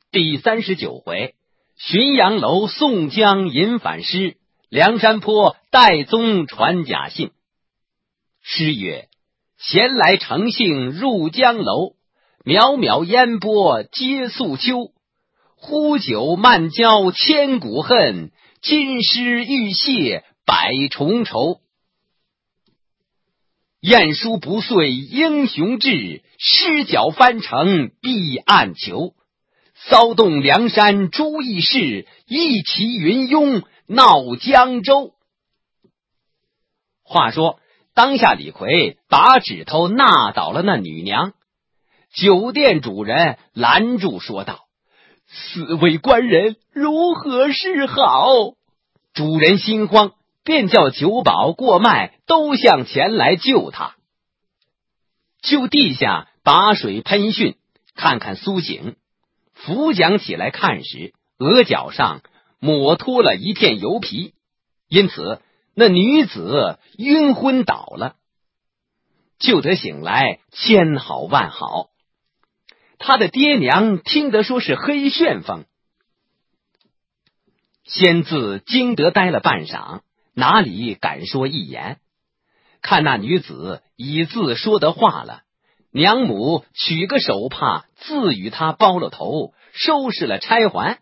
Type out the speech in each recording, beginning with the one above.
第39回，浔阳楼宋江引反诗，梁山坡戴宗传假信。诗曰：闲来乘兴入江楼，渺渺烟波接宿秋。呼酒慢交千古恨，今诗欲谢百重愁。雁书不遂英雄志，失脚翻成碧岸球。骚动梁山诸义士，一齐云涌闹江州。话说当下李逵把指头纳倒了那女娘，酒店主人拦住说道：四位官人如何是好？主人心慌，便叫酒保过脉都向前来救他。就地下把水喷训，看看苏醒，扶桨起来看时，额角上抹脱了一片油皮，因此那女子晕昏倒了。救得醒来，千好万好。他的爹娘听得说是黑旋风，先自惊得呆了半晌，哪里敢说一言。看那女子已自说得话了，娘母取个手帕自与她包了头，收拾了钗环。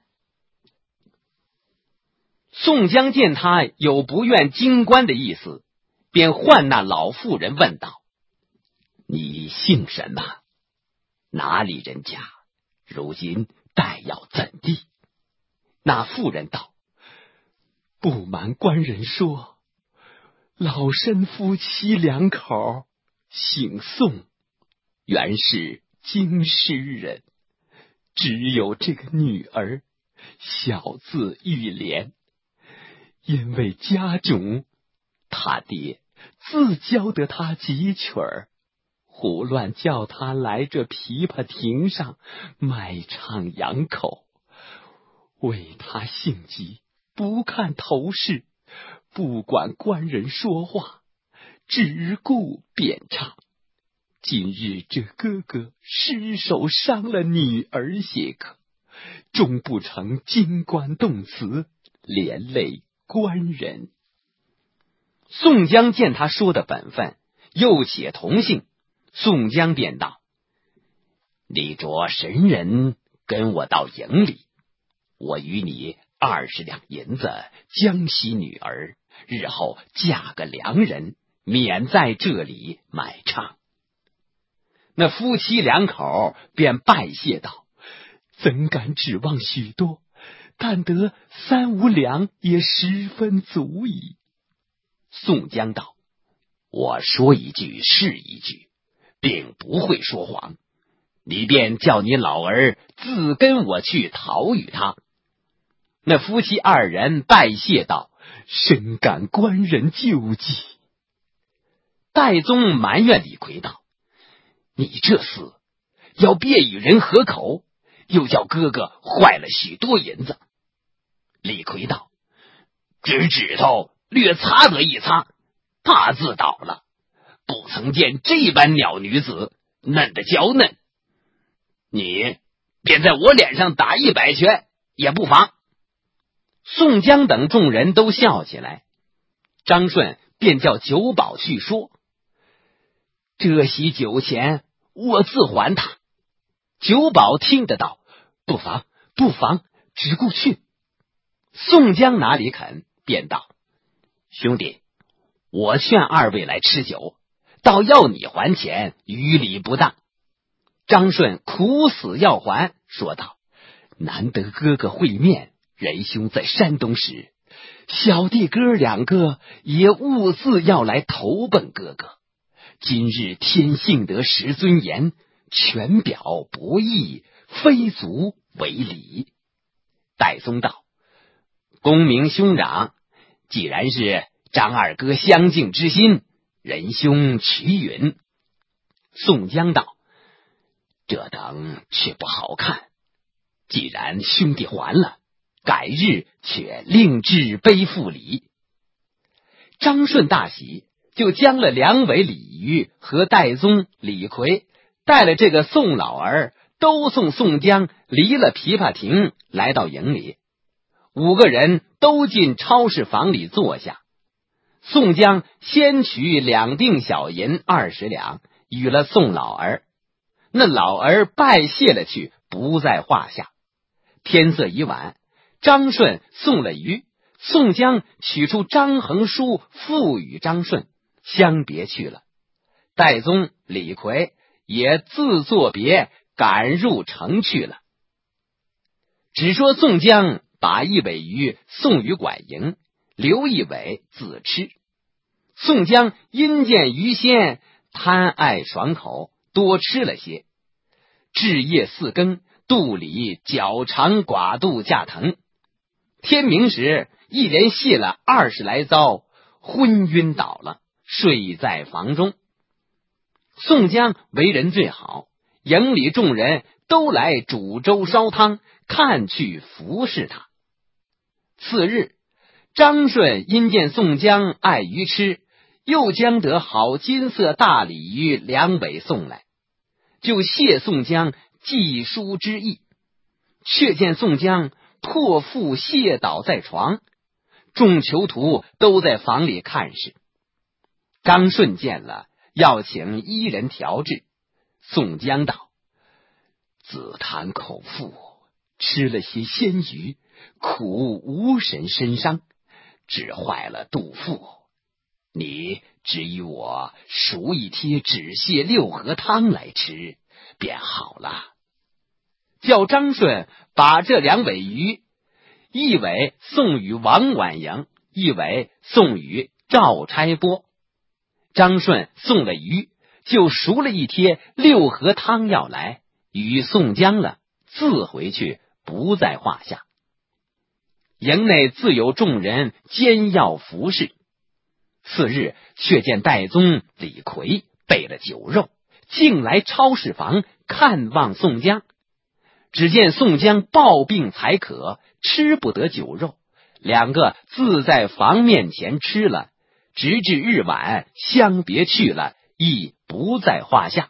宋江见他有不愿京官的意思，便唤那老妇人问道：你姓什么？哪里人家？如今待要怎地？那妇人道：不瞒官人说，老身夫妻两口，姓宋，原是京师人，只有这个女儿，小字玉莲。因为家种，他爹自教得他几曲儿，胡乱叫他来这琵琶亭上卖唱养口，为他性急，不看头饰，不管官人说话，只顾便唱。今日这哥哥失手伤了女儿些个，终不成金冠动词，连累官人。宋江见他说的本分，又且同姓，宋江便道：你着神人跟我到营里，我与你20两银子，将息女儿，日后嫁个良人，免在这里买唱。那夫妻两口便拜谢道：怎敢指望许多，但得3、5两也十分足矣。宋江道：我说一句是一句，并不会说谎，你便叫你老儿自跟我去讨与他。那夫妻二人拜谢道：深感官人救济。戴宗埋怨李逵道：你这厮要别与人合口，又叫哥哥坏了许多银子。李逵道：只指头略擦得一擦，怕自倒了，不曾见这般鸟女子，嫩的娇嫩，你便在我脸上打100拳也不妨。宋江等众人都笑起来，张顺便叫酒保去说：这席酒钱我自还他。酒保听得到：不妨不妨，只顾去。宋江哪里肯，便道：兄弟，我劝二位来吃酒，倒要你还钱，于理不当。张顺苦死要还，说道：难得哥哥会面，仁兄在山东时，小弟哥两个也兀自要来投奔哥哥。今日天幸得识尊严，全表不义，非足为礼。戴宗道：公明兄长，既然是张二哥相敬之心，仁兄取允。宋江道：这等却不好看，既然兄弟还了，改日却另置背负礼。张顺大喜，就将了梁伟、李渔和戴宗、李逵带了这个宋老儿都送宋江离了琵琶亭，来到营里。5个人都进超市房里坐下。宋江先取2锭小银20两，与了宋老儿。那老儿拜谢了去，不在话下。天色已晚，张顺送了鱼，宋江取出张衡书付与张顺，相别去了。戴宗、李逵也自作别，赶入城去了。只说宋江把1尾鱼送与管营，留1尾自吃。宋江因见鱼鲜，贪爱爽口，多吃了些。至夜4更，肚里绞肠寡肚架疼。天明时，一连泻了20来遭，昏晕倒了，睡在房中。宋江为人最好，营里众人都来煮粥烧汤，看去服侍他。次日，张顺因见宋江爱鱼吃，又将得好金色大鲤鱼2尾送来，就谢宋江寄书之意。却见宋江破腹泻倒在床，众囚徒都在房里看事。张顺见了，要请1人调治。宋江道：子贪口腹，吃了些鲜鱼，苦无神身伤，只坏了肚腹。你只与我赎一贴止泻6合汤来吃，便好了。叫张顺把这2尾鱼，1尾送与王婉莹，1尾送与赵差拨。张顺送了鱼，就赎了一贴6合汤药来，与宋江了，自回去，不在话下。营内自有众人煎药服侍。次日，却见戴宗、李逵备了酒肉，竟来超市房看望宋江。只见宋江抱病才渴，吃不得酒肉，2个自在房面前吃了，直至日晚相别去了，亦不在话下。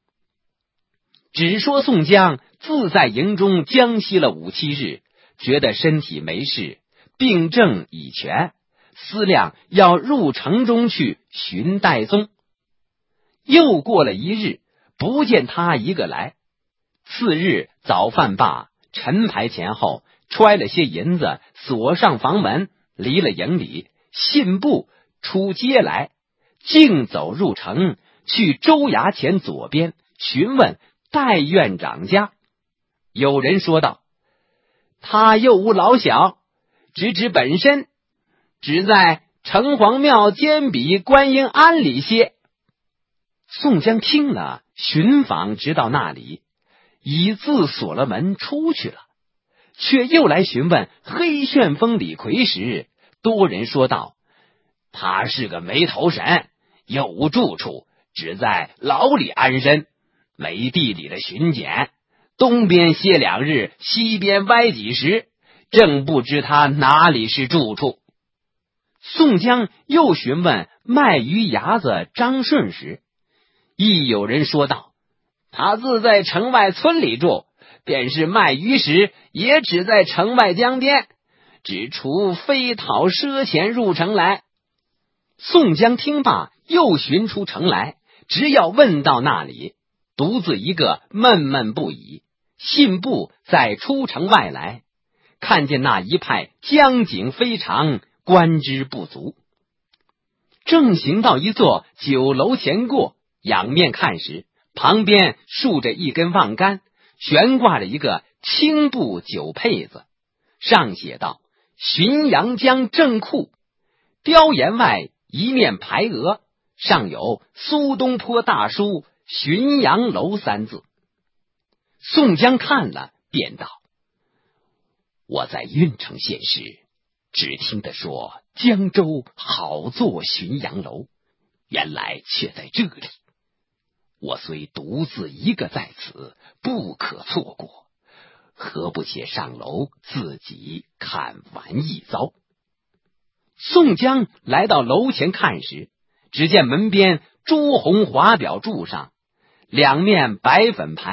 只说宋江自在营中将息了5、7日，觉得身体没事，病症已全，思量要入城中去寻戴宗。又过了1日，不见他一个来。次日早饭罢，晨牌前后，揣了些银子，锁上房门，离了营里，信步出街来，径走入城，去州衙前左边询问戴院长家。有人说道：他又无老小，直指本身，只在城隍庙监比观音庵里歇。宋江听了，寻访直到那里，已自锁了门出去了。却又来询问黑旋风李逵时，多人说道：他是个没头神，有无住处，只在牢里安身，没地里的巡检，东边歇2日，西边歪几时，正不知他哪里是住处。宋江又询问卖鱼牙子张顺时，亦有人说道：他自在城外村里住，便是卖鱼时，也只在城外江边，只除非讨赊钱入城来。宋江听罢，又寻出城来，只要问到那里，独自一个闷闷不已。信步再出城外来，看见那一派江景非常，观之不足。正行到一座酒楼前过，仰面看时，旁边竖着一根望杆，悬挂着一个青布酒佩子，上写道：浔阳江正库。雕檐外一面牌额，上有苏东坡大书浔阳楼3字。宋江看了，便道：我在郓城县时，只听得说江州好做浔阳楼，原来却在这里。我虽独自一个在此，不可错过，何不且上楼自己看完一遭。宋江来到楼前看时，只见门边朱红华表柱上，2面白粉牌，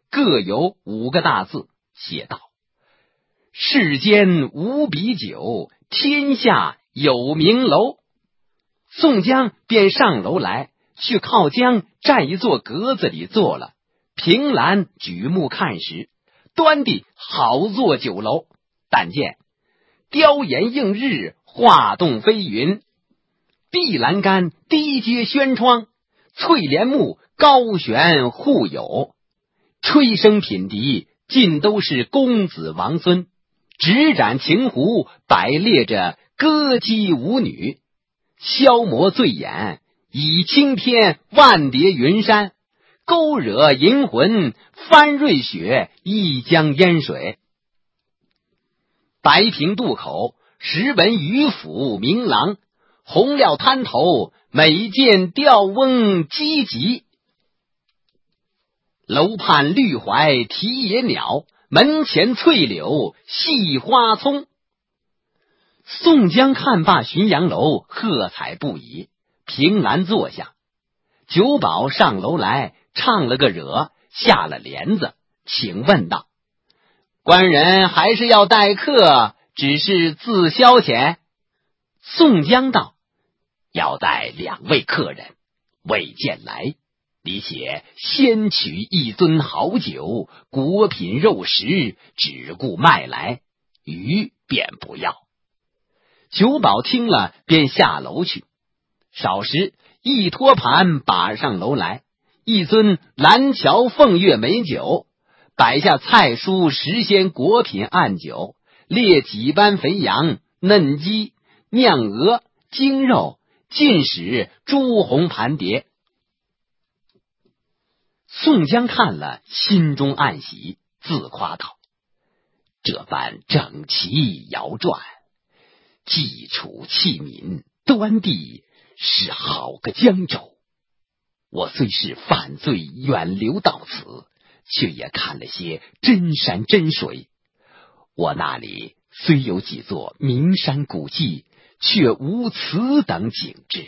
各有5个大字，写道：世间无比酒，天下有名楼。宋江便上楼来，去靠江站一座格子里坐了，凭栏举目看时，端的好座酒楼。但见雕檐映日，画栋飞云，碧栏杆，低阶轩窗，翠帘幕，高悬护友，吹笙品笛，尽都是公子王孙，执盏晴壶，摆列着歌姬舞女，消磨醉眼，以青天万叠云山，勾惹银魂，翻瑞雪，一江烟水。白平渡口，时闻渔府名廊，红料滩头，每见钓翁积集。楼畔绿槐啼野鸟，门前翠柳戏花葱。宋江看罢浔阳楼，喝彩不已，凭栏坐下。酒保上楼来，唱了个惹，下了帘子，请问道：官人还是要待客，只是自消遣？宋江道：要待2位客人，未见来，你且先取一樽好酒，果品肉食，只顾卖来，鱼便不要。酒保听了，便下楼去。少时，一托盘把上楼来，一樽蓝桥凤月美酒，摆下菜蔬时鲜果品暗酒，列几般肥羊、嫩鸡、酿鹅、精肉，尽使朱红盘碟。宋江看了，心中暗喜，自夸道：这般整齐肴馔，祭楚器皿，端地是好个江州。我虽是犯罪远流到此，却也看了些真山真水。我那里虽有几座名山古迹，却无此等景致。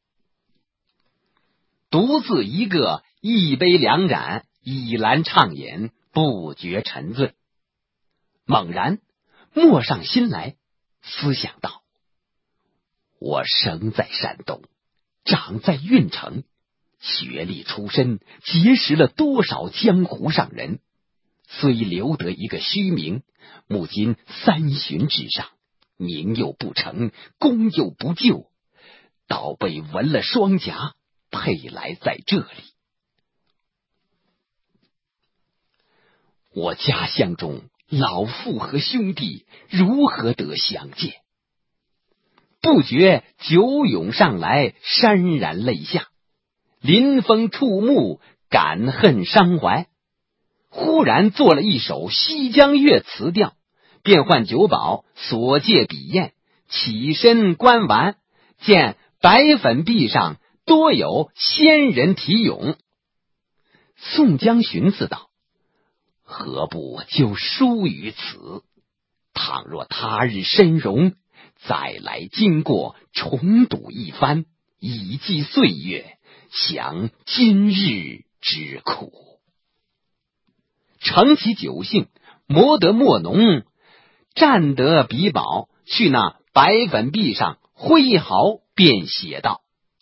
独自一个一杯2盏，倚栏畅饮，不觉沉醉。猛然默上心来，思想道：我生在山东，长在郓城，学历出身，结识了多少江湖上人，虽留得一个虚名，目今3旬之上，名又不成，功又不就，倒被纹了双颊，配来在这里。我家乡中老父和兄弟如何得相见？不觉酒涌上来，潸然泪下，临风触目，感恨伤怀。忽然做了一首西江月词调，便唤酒保所借笔砚，起身观玩，见白粉壁上多有仙人题咏。宋江寻思道：何不就书于此？倘若他日身荣，再来经过，重读一番，以记岁月，享今日之苦。乘其酒兴，磨得墨浓，占得笔宝，去那白粉壁上挥毫，便写道：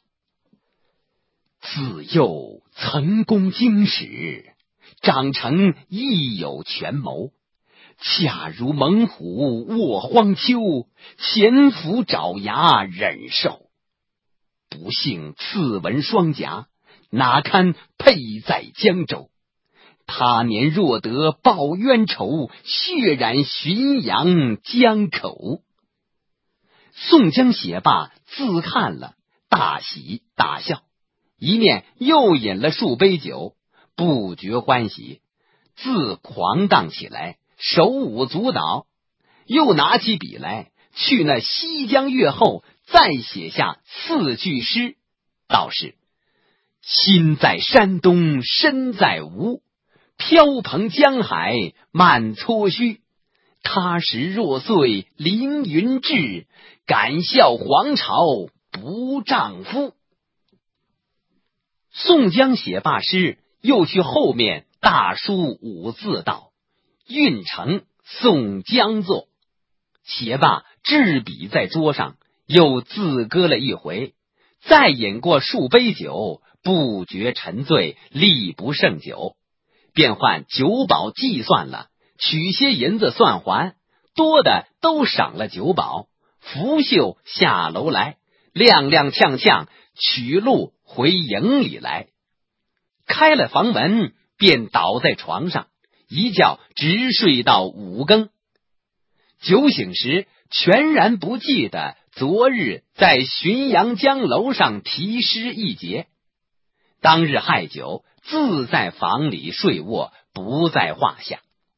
自幼曾攻经史，长成亦有权谋，恰如猛虎卧荒丘，潜伏爪牙忍受。不幸刺纹双颊，哪堪配在江州？他年若得报冤仇，血染浔阳江口。宋江写罢，自看了，大喜大笑，一面又饮了数杯酒，不觉欢喜，自狂荡起来，手舞足蹈，又拿起笔来，去那西江月后再写下4句诗，道是：心在山东身在吴，飘蓬江海漫撮须，他时若岁凌云志，敢笑黄巢不丈夫。宋江写罢诗，又去后面大书五字道：运城宋江作。写罢，执笔在桌上，又自歌了一回，再饮过数杯酒，不觉沉醉，力不胜酒，便唤酒保计算了，取些银子算还，多的都赏了酒保。拂袖下楼来，踉踉跄跄取路回营里来。开了房门，便倒在床上，一觉直睡到5更。酒醒时，全然不记得昨日在浔阳江楼上题诗一节。当日亥酒，自在房里睡卧，不在话下。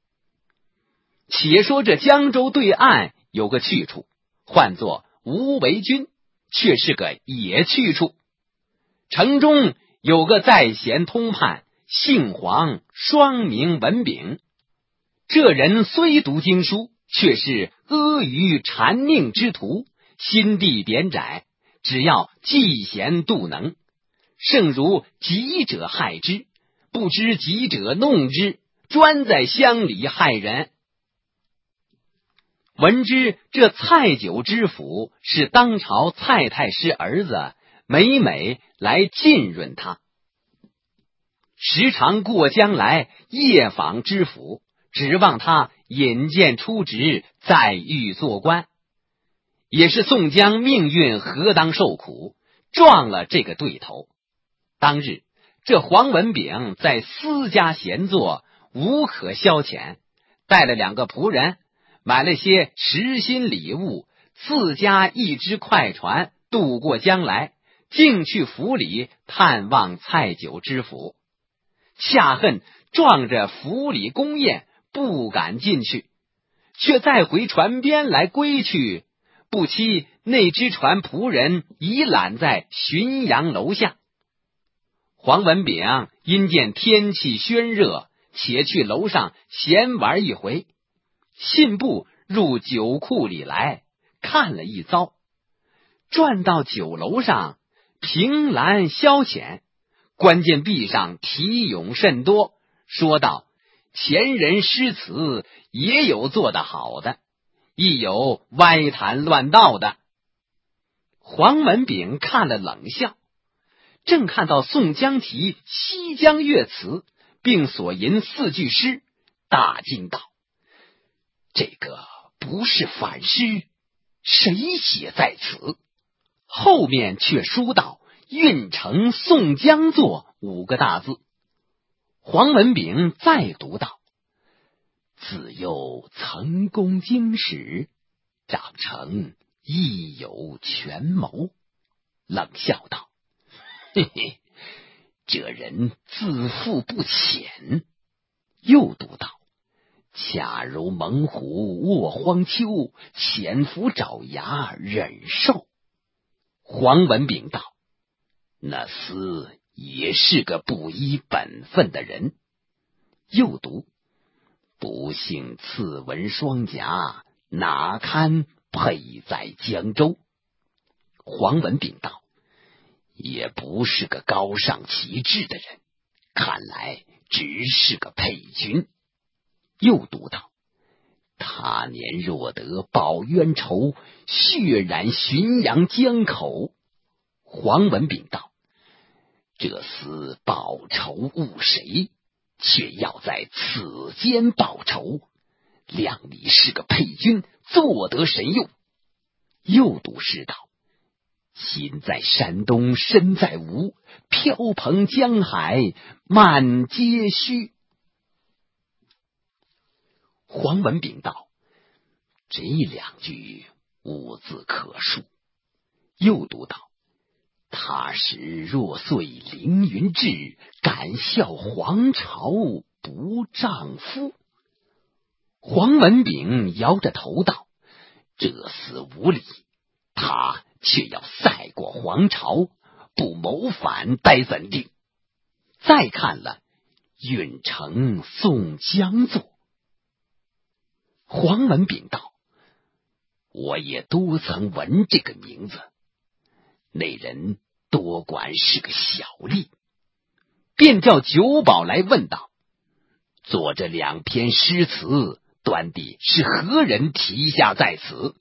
且说这江州对岸有个去处，唤作无为军，却是个野去处。城中有个在贤通判，姓黄，双名文炳。这人虽读经书，却是阿谀谄佞之徒，心地典窄，只要嫉贤妒能，胜如己者害之，不知己者弄之，专在乡里害人。闻知这蔡九知府是当朝蔡太师儿子，每每来浸润他，时常过江来夜访知府，指望他引荐出职，再遇做官。也是宋江命运何当受苦，撞了这个对头。当日这黄文炳在私家闲坐，无可消遣，带了2个仆人，买了些实心礼物，自家一只快船渡过江来，径去府里探望蔡九知府。恰恨撞着府里宫宴，不敢进去，却再回船边来归去，不期那只船仆人已揽在浔阳楼下。黄文炳因见天气喧热，且去楼上闲玩一回，信步入酒库里来，看了一遭，转到酒楼上，凭栏消遣，关键壁上题咏甚多，说道：前人诗词也有做得好的，亦有歪谈乱道的。黄文炳看了冷笑，正看到宋江题西江月词，并所吟4句诗，大惊道：这个不是反诗，谁写在此？后面却书道：运城宋江作5个大字。黄文炳再读道：自幼曾攻经史，长成亦有权谋。冷笑道：嘿嘿，这人自负不浅。又读道：恰如猛虎卧荒丘，潜伏爪牙忍受。黄文炳道：那厮也是个不依本分的人。又读：不幸刺纹双颊，哪堪配在江州。黄文炳道：也不是个高尚旗帜的人，看来只是个配军。又读道：他年若得报冤仇，血染浔阳江口。黄文炳道：这厮报仇误谁，却要在此间报仇，谅你是个配军，做得神用。又读诗道：心在山东身在吴，飘蓬江海满街虚。黄文炳道：这2句无字可述。又读道：他时若遂凌云志，敢笑皇朝不丈夫。黄文炳摇着头道：这厮无礼，他却要赛过皇朝，不谋反待怎定？再看了运城宋江作。黄文炳道：我也多曾闻这个名字，那人多管是个小吏。便叫酒保来问道： 作这2篇诗词，端地是何人题下在此？”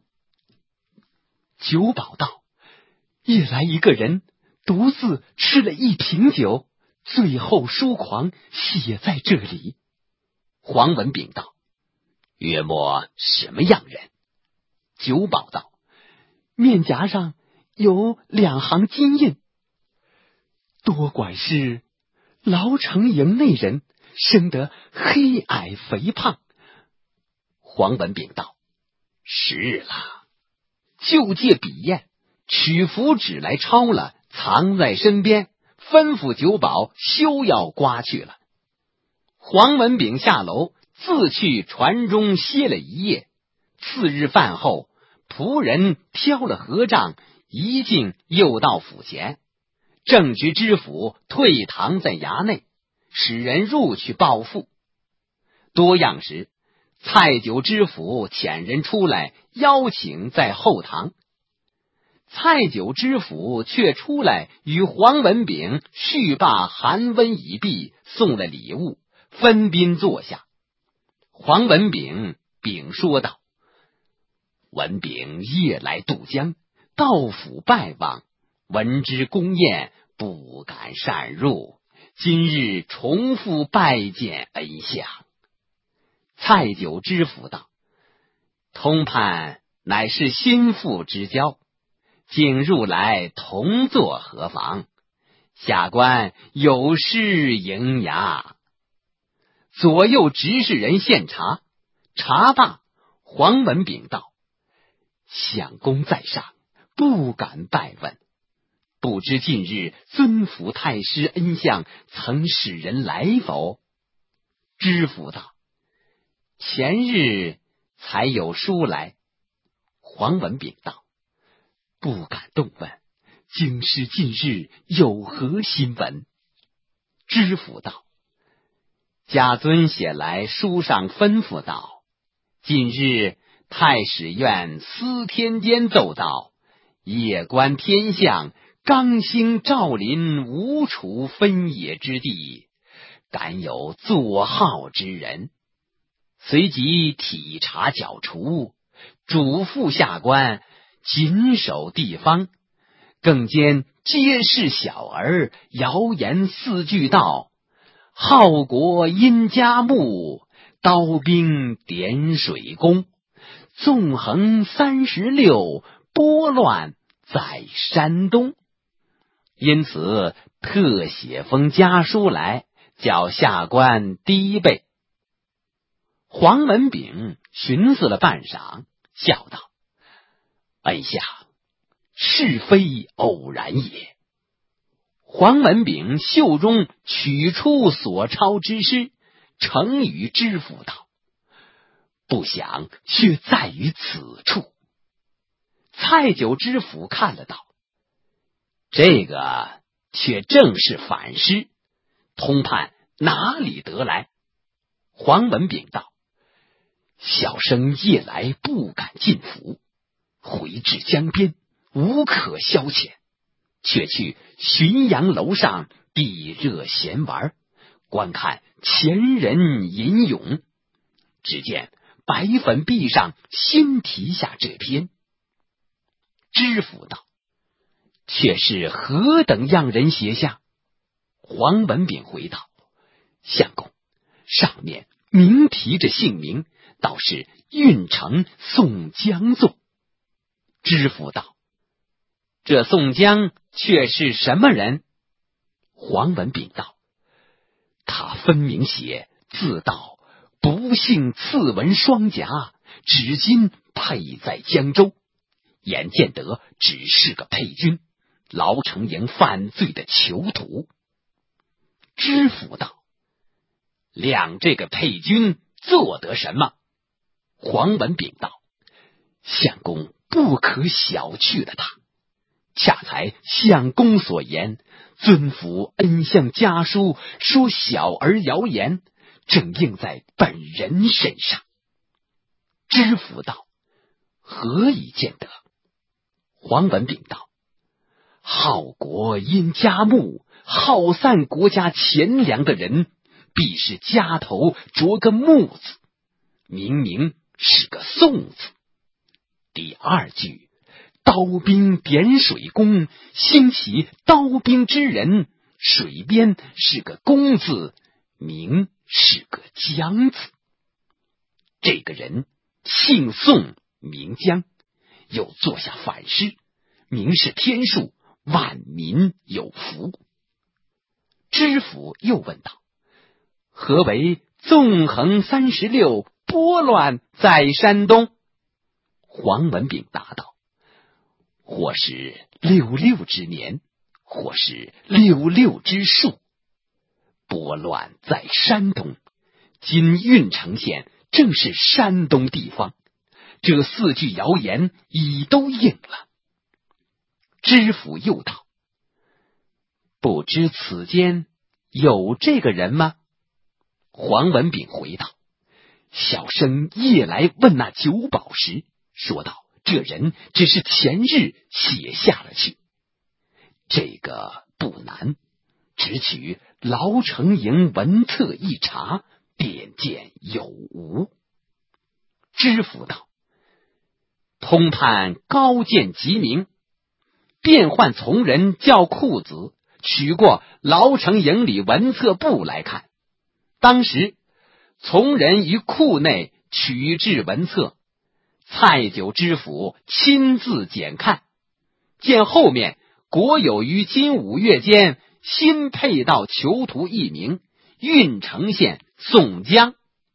酒保道：“夜来一个人独自吃了1瓶酒，醉后疏狂，写在这里。”黄文炳道：“约莫什么样人？”酒保道：“面颊上有2行金印，多管是牢城营内人，生得黑矮肥胖。”黄文炳道：“是了，就借笔砚，取符纸来抄了，藏在身边，吩咐酒保休要刮去了。”黄文炳下楼，自去船中歇了一夜。次日饭后，仆人挑了合帐，一径又到府前。正值知府退堂在衙内，使人入去报复。多样时，蔡九知府遣人出来邀请在后堂。蔡九知府却出来与黄文炳叙罢寒温已毕，送了礼物，分宾坐下。黄文炳禀说道：“文炳夜来渡江，到府拜望，闻之宫宴，不敢擅入，今日重复拜见恩相。”蔡九知府道：“通判乃是心腹之交，竟入来同坐何妨？下官有失迎牙。”左右执事人献茶，茶罢，黄文炳道：“相公在上，不敢拜问，不知近日尊府太师恩相曾使人来否？”知府道：“前日才有书来。”黄文炳道：“不敢动问，京师近日有何新闻？”知府道：“贾遵写来书上吩咐道，近日太史院司天监奏道，夜观天象，刚兴赵林无处分野之地，敢有作号之人。随即体察剿除，嘱咐下官谨守地方，更兼揭示小儿谣言4句道：号国因家木，刀兵点水工，纵横36，拨乱在山东。”因此特写封家书来，叫下官低备。黄文炳寻思了半晌，笑道：“恩相，是非偶然也。”黄文炳袖中取出所抄之诗，呈与知府道：“不想却在于此处。”蔡九知府看了道：“这个却正是反诗，通判哪里得来？”黄文炳道：“小生夜来不敢进府，回至江边，无可消遣，却去浔阳楼上避热闲玩，观看前人吟咏，只见白粉壁上新题下这篇。”知府道：“却是何等样人写下？”黄文炳回道：“相公，上面明提着姓名，倒是运城宋江作。”知府道：“这宋江却是什么人？”黄文炳道：“他分明写自道不幸刺纹双甲，至今配在江州，眼见得只是个配军，牢城营犯罪的囚徒。”知府道：“谅这个配军做得什么？”黄文炳道：“相公不可小觑了他，恰才相公所言，尊府恩相家书说小儿谣言，正应在本人身上。”知府道：“何以见得？”黄文炳道：“号国因家木，耗散国家钱粮的人， 必是家头着个木字，明明是个宋字。第二句刀兵点水工，兴起刀兵之人，水边是个公字，明是个江字。这个人姓宋名江，又作下反诗，明是天数，万民有福。知府又问道：何为纵横36，拨乱在山东？黄文炳答道：或是66之年，或是66之数。拨乱在山东，今郓城县正是山东地方，这4句谣言已都应了。知府又道：不知此间有这个人吗？黄文炳回道：小生夜来问那酒保时，说道这人只是前日写下了去。这个不难，只取牢城营文册一查，便见有无。知府道：通判高见吉明，便唤从人叫库子取过牢城营里文册簿来看。当时从人于库内取至文册，蔡九知府亲自检看，见后面国有于今5月间新配到囚徒一名，郓城县宋江。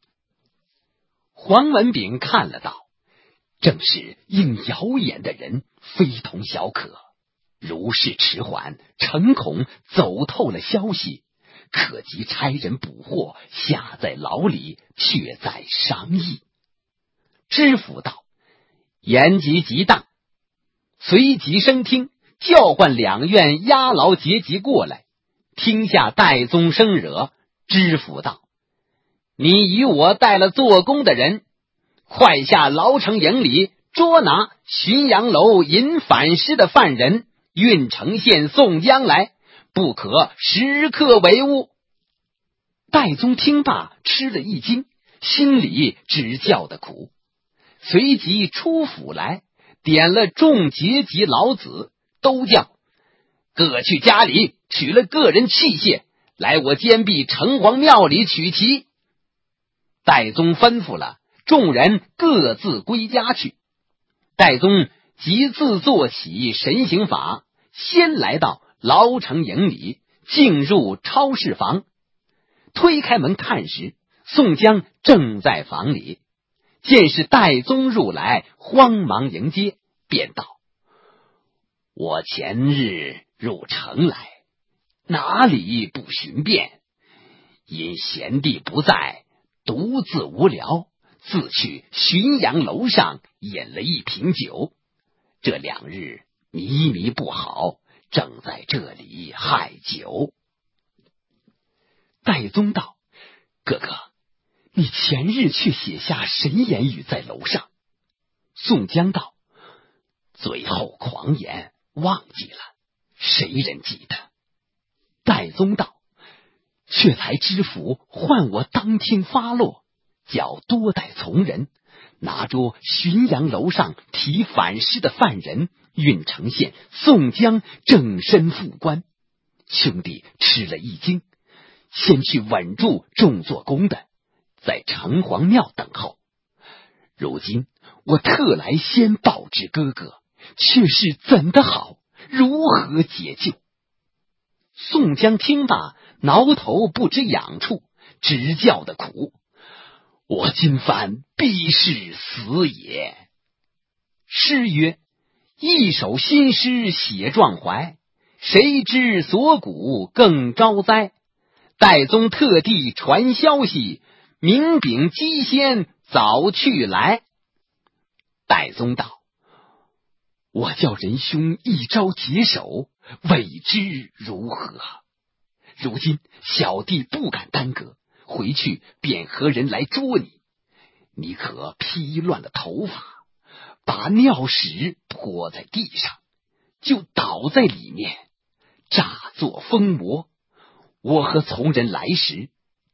黄文炳看了道：正是应谣言的人，非同小可。如是迟缓，诚恐走透了消息，可即差人捕获，下在牢里，却在商议。知府道：言及极当，随即升听，叫唤2院押牢结集过来。听下戴宗生惹，知府道：你与我带了做工的人，快下牢城营里捉拿浔阳楼引反诗的犯人郓城县宋江来，不可时刻为误。戴宗听罢吃了一惊，心里只叫的苦，随即出府来，点了众结集老子，都叫各去家里取了个人器械，来我坚壁城隍庙里取题。戴宗吩咐了，众人各自归家去。戴宗即自做起神行法，先来到牢城营里，进入超市房，推开门看时，宋江正在房里，见是戴宗入来，慌忙迎接，便道：我前日入城来，哪里不寻遍，因贤弟不在，独自无聊，自去浔阳楼上饮了一瓶酒，这2日迷迷不好，正在这里害酒。戴宗道：哥哥，你前日却写下神言语在楼上。宋江道：最后狂言忘记了，谁人记得？戴宗道：却才知府唤我当庭发落，叫多带从人，拿着浔阳楼上提反诗的犯人郓城县宋江正身副官。兄弟吃了一惊，先去稳住众做工的，在城隍庙等候。如今我特来先报知哥哥，却是怎的好，如何解救？宋江听罢，挠头不知痒处，只叫的苦，我今番必是死也。诗曰：一首新诗写壮怀，谁知锁骨更招灾。戴宗特地传消息，明禀鸡先早去来。戴宗道：我叫仁兄一朝解手，未知如何？如今小弟不敢耽搁，回去便和人来捉你。你可披乱了头发，把尿屎泼在地上，就倒在里面，诈作疯魔。我和从人来时，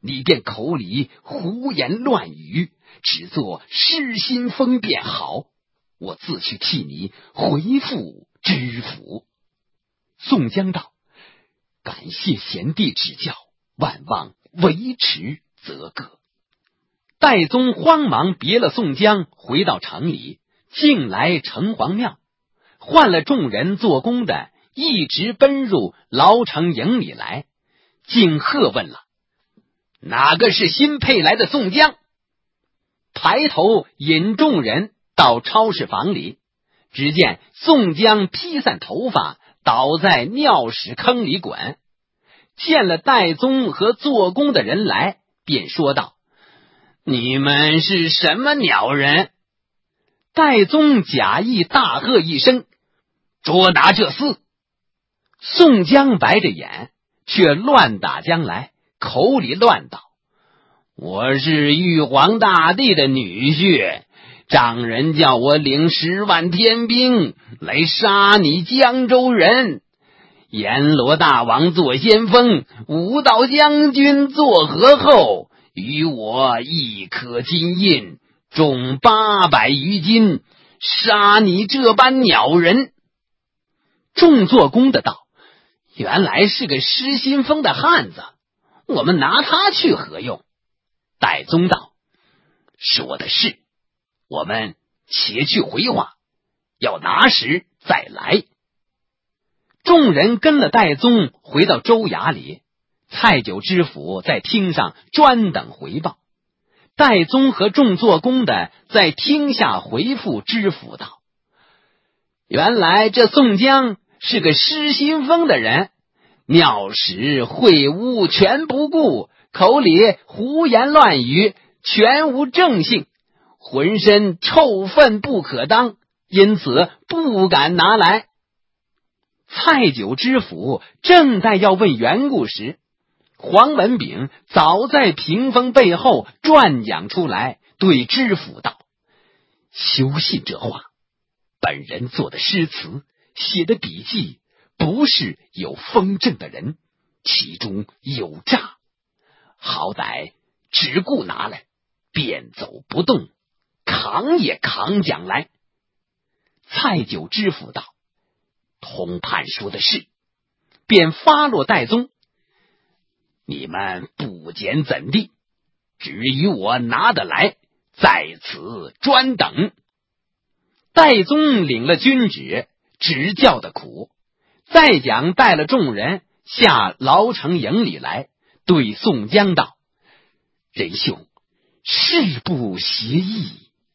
你便口里胡言乱语，只做失心疯便好，我自去替你回复知府。宋江道：感谢贤弟指教，万望维持则个。戴宗慌忙别了宋江，回到城里，径来城隍庙，换了众人做工的，一直奔入牢城营里来，竟喝问了：哪个是新配来的宋江？抬头引众人到超市房里，只见宋江披散头发，倒在尿屎坑里滚。见了戴宗和做工的人来，便说道：你们是什么鸟人？戴宗假意大喝一声：捉拿这厮！宋江白着眼，却乱打将来，口里乱道：我是玉皇大帝的女婿，丈人叫我领10万天兵来杀你江州人，阎罗大王做先锋，武道将军做和后，与我一颗金印，重800余斤，杀你这般鸟人！众做工的道：原来是个失心疯的汉子，我们拿他去何用？戴宗道：说的是，我们且去回话，要拿时再来。众人跟了戴宗回到州衙里，蔡九知府在厅上专等回报。戴宗和众做工的在厅下回复知府道：原来这宋江是个失心疯的人，尿屎秽污全不顾，口里胡言乱语，全无正性，浑身臭粪不可当，因此不敢拿来。蔡九知府正在要问缘故时，黄文炳早在屏风背后转讲出来，对知府道：休信这话，本人做的诗词写的笔记，不是有风正的人，其中有诈，好歹只顾拿来，便走不动，扛也扛讲来。蔡九知府道：通判说的是，便发落戴宗：你们不检怎地？只与我拿得来，在此专等。戴宗领了军旨，执教的苦，再讲带了众人下牢城营里来，对宋江道：仁兄，事不协议，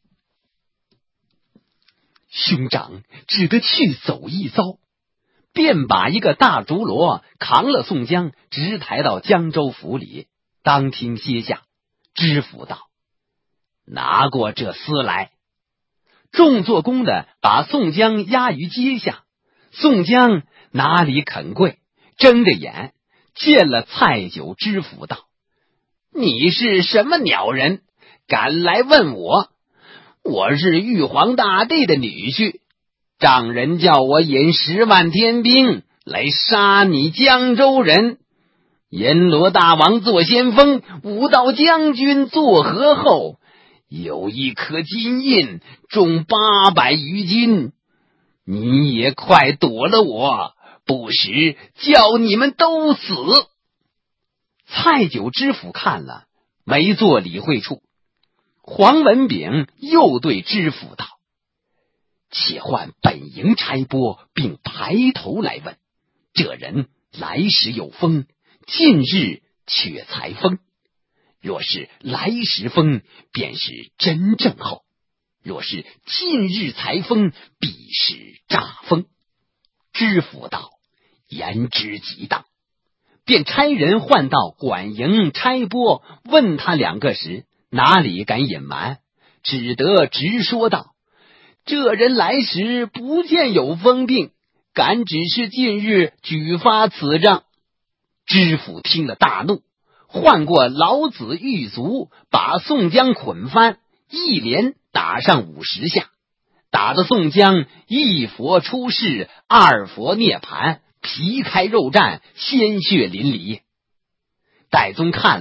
兄长只得去走一遭。便把一个大竹箩扛了宋江，直抬到江州府里，当厅歇下。知府道：拿过这厮来。众做工的把宋江押于阶下，宋江哪里肯跪，睁着眼见了蔡九知府道：你是什么鸟人，敢来问我？我是玉皇大帝的女婿，丈人叫我引10万天兵来杀你江州人，阎罗大王做先锋，武道将军做和后，有一颗金印，重800余斤，你也快躲了我，不时叫你们都死。蔡九知府看了，没做理会处。黄文炳又对知府道：且唤本营差拨并排头来问，这人来时有风，近日却才风。若是来时风，便是真正后；若是近日才风，必是诈风。知府道：言之极当。便差人唤到管营差拨，问他2个时，哪里敢隐瞒，只得直说道：这人来时不见有疯病，敢只是近日举发此仗。知府听了大怒，唤过老子狱卒，把宋江捆翻，一连打上50下，打得宋江一佛出世，2佛涅槃，皮开肉绽，鲜血淋漓。戴宗看了，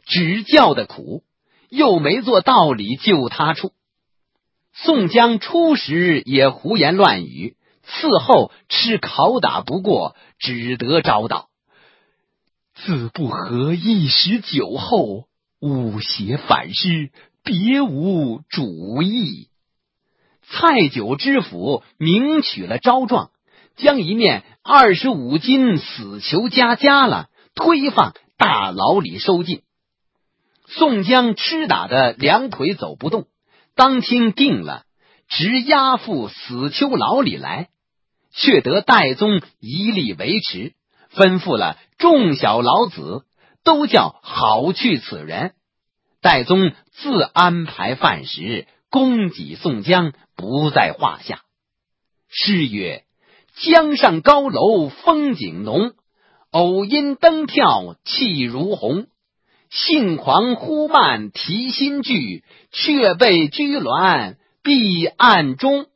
只叫的苦，又没做道理救他处。宋江初时也胡言乱语，伺候吃拷打不过，只得招道：自不合一时酒后，误邪反诗，别无主意。蔡九知府明取了招状，将一面25斤死囚加了，推放大牢里收禁。宋江吃打的两腿走不动，当听定了，直押赴死囚牢里来，却得戴宗一力维持，吩咐了众小老子都叫好去此人。戴宗自安排饭食，供给宋江不在话下。诗曰：江上高楼风景浓，偶因登跳气如虹。性狂忽慢提心惧，却被居銮避暗中。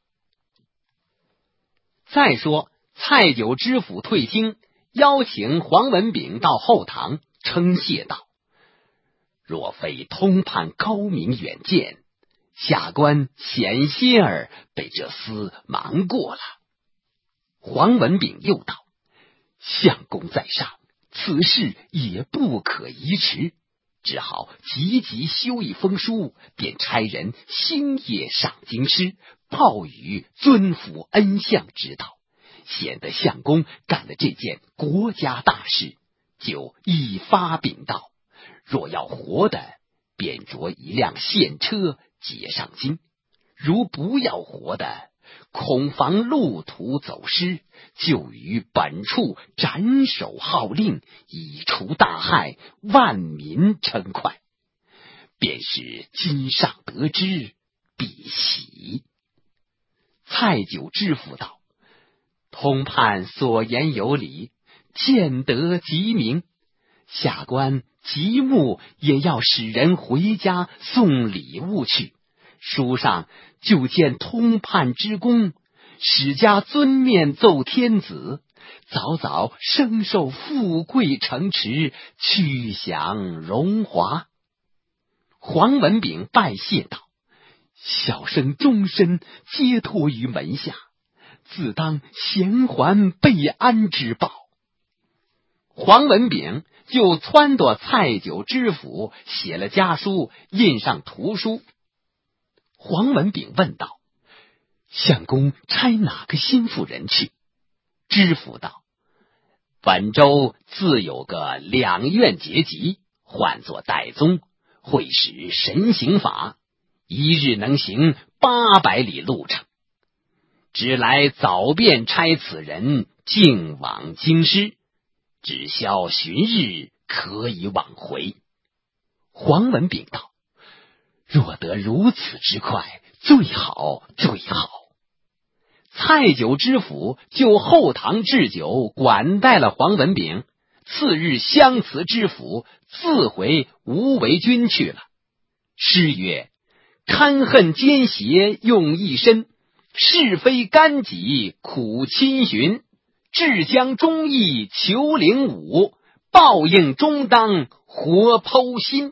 再说蔡九知府退厅，邀请黄文炳到后堂称谢道：若非通判高明远见，下官险些儿被这厮瞒过了。黄文炳又道：相公在上，此事也不可移迟，只好急急修一封书，便差人星夜上京师，报与尊府恩相知道，显得相公干了这件国家大事，就一发禀道：若要活的，便着一辆线车接上京；如不要活的，恐防路途走失，就于本处斩首号令，以除大害，万民称快。便是今上得知，必喜。蔡九知府道：通判所言有理，见得极明，下官即木也要使人回家送礼物去，书上就见通判之功，使家尊面奏天子，早早升受富贵城池，去享荣华。黄文炳拜谢道：小生终身皆托于门下，自当衔还备安之报。黄文炳就撺掇蔡九知府写了家书，印上图书。黄文炳问道：相公差哪个心腹人去？知府道：本州自有个两院节级，唤作戴宗，会使神行法，一日能行800里路程，只来早便差此人径往京师，只消旬日，可以往回。黄文炳道：若得如此之快，最好最好。蔡九知府就后堂置酒管待了黄文炳，次日相辞知府，自回无为军去了。诗曰：堪恨奸邪用一身，是非干己苦亲寻，志将忠义求领武，报应终当活剖心。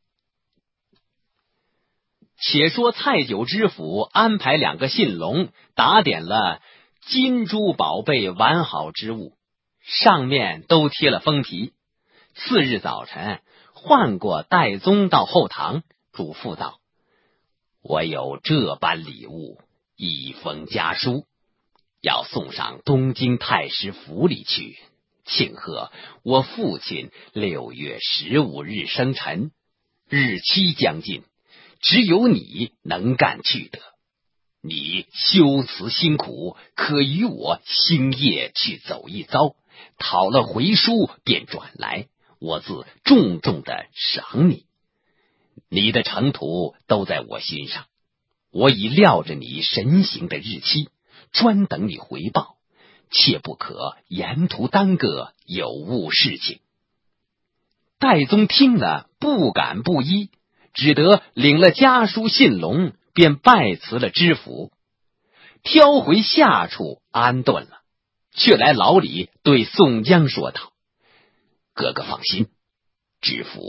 且说蔡九知府安排2个信龙，打点了金珠宝贝完好之物，上面都贴了封皮。次日早晨，唤过戴宗到后堂，嘱咐道：我有这般礼物，一封家书，要送上东京太师府里去，庆贺我父亲6月15日生辰，日期将近，只有你能干去得。你修辞辛苦，可与我星夜去走一遭，讨了回书便转来，我自重重的赏你。你的程途都在我心上，我已料着你神行的日期，专等你回报，切不可沿途耽搁有误事情。戴宗听了不敢不依，只得领了家书信龙，便拜辞了知府，挑回下处安顿了，却来牢里对宋江说道：哥哥放心，知府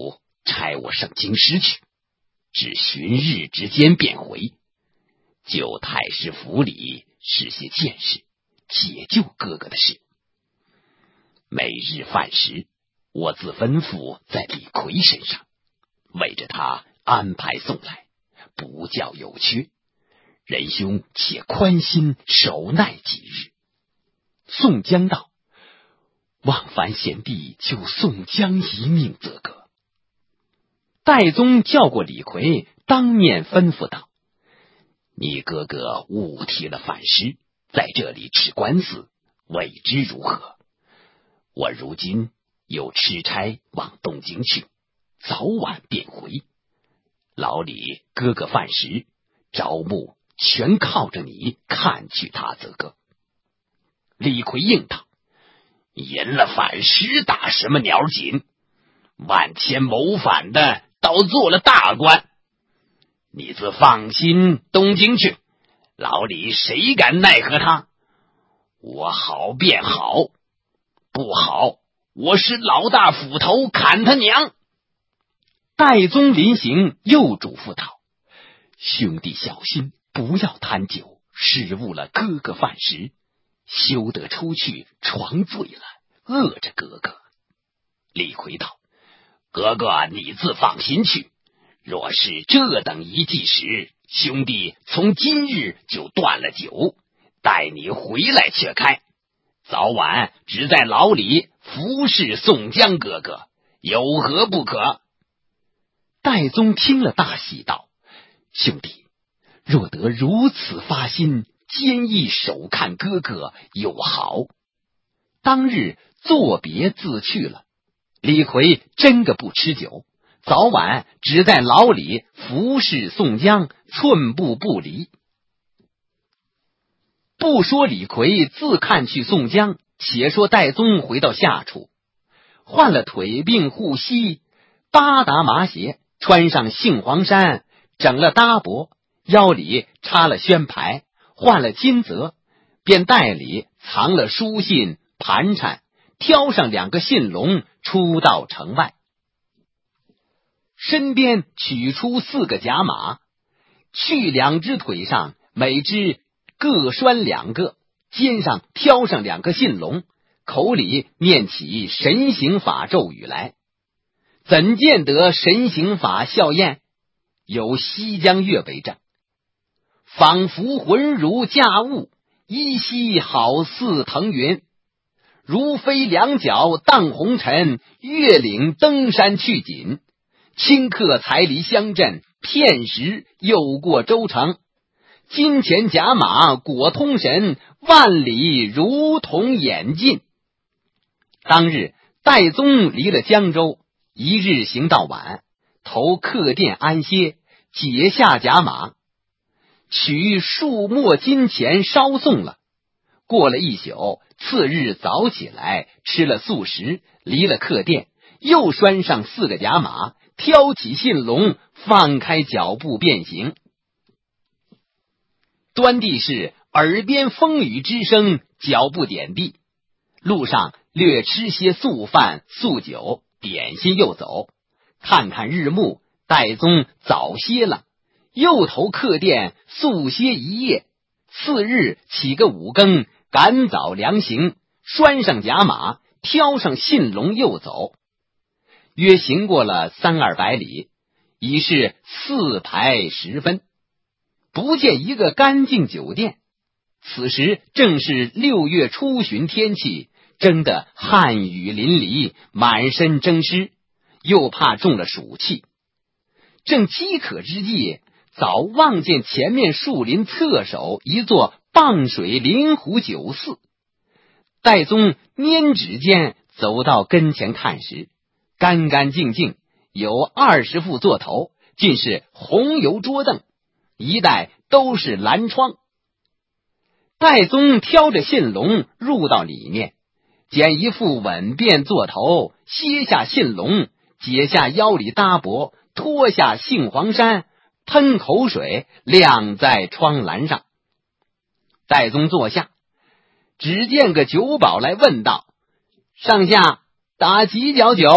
差我上京师去，至旬日之间便回，就太师府里使些见识，解救哥哥的事。每日饭时，我自吩咐在李逵身上，为着他安排送来，不叫有缺。仁兄且宽心守耐几日。宋江道：望凡贤弟救宋江一命则个。戴宗叫过李逵，当面吩咐道：你哥哥误提了反诗，在这里吃官司，未知如何？我如今又吃差往东京去，早晚便回。老李哥哥犯时，招募全靠着你看去他则个。李逵应道：赢了反诗打什么鸟紧？万千谋反的倒做了大官。你自放心东京去，老李谁敢奈何他？我好便好，不好我是老大斧头砍他娘。戴宗临行又嘱咐道：兄弟小心，不要贪酒，失误了哥哥饭食，休得出去闯醉了，饿着哥哥。李逵道：哥哥你自放心去，若是这等一计时，兄弟从今日就断了酒，待你回来却开，早晚只在牢里服侍宋江哥哥，有何不可？戴宗听了大喜道：兄弟若得如此发心，坚毅守看哥哥又好。当日作别自去了。李逵真个不吃酒，早晚只在牢里服侍宋江，寸步不离。不说李逵自看去宋江，且说戴宗回到下处，换了腿鬓护膝，八达麻鞋，穿上杏黄衫，整了搭脖，腰里插了宣牌，换了金泽，便袋里藏了书信盘缠，挑上2个信笼，出到城外。身边取出4个甲马，去2只腿上每只各拴2个，肩上挑上2个信笼，口里念起神行法咒语来。怎见得神行法效验？有西江月为证，仿佛浑如驾雾，依稀好似腾云，如飞两脚荡红尘，越岭登山去锦，顷刻才离乡镇，片时又过州城，金钱甲马果通神，万里如同眼近。当日戴宗离了江州，一日行到晚，投客店安歇，解下甲马，取数墨金钱烧送了。过了一宿，次日早起来，吃了素食，离了客店，又拴上4个甲马，挑起信笼，放开脚步便行。端地是耳边风雨之声，脚步点地。路上略吃些素饭素酒，点心又走，看看日暮，戴宗早歇了，又投客店宿歇一夜。次日起个5更，赶早凉行，拴上甲马，挑上信笼又走。约行过了300-200里，已是4排10分，不见一个干净酒店。此时正是6月初旬天气，蒸得汗雨淋漓，满身蒸湿，又怕中了暑气。正饥渴之际，早望见前面树林侧手一座傍水临湖酒肆。戴宗拈指间走到跟前看时，干干净净，有20副座头，尽是红油桌凳，一带都是蓝窗。戴宗挑着信笼入到里面，捡一副稳便座头，歇下信笼，解下腰里搭脖，脱下杏黄衫，喷口水晾在窗栏上。戴宗坐下，只见个酒保来问道：上下打几角酒？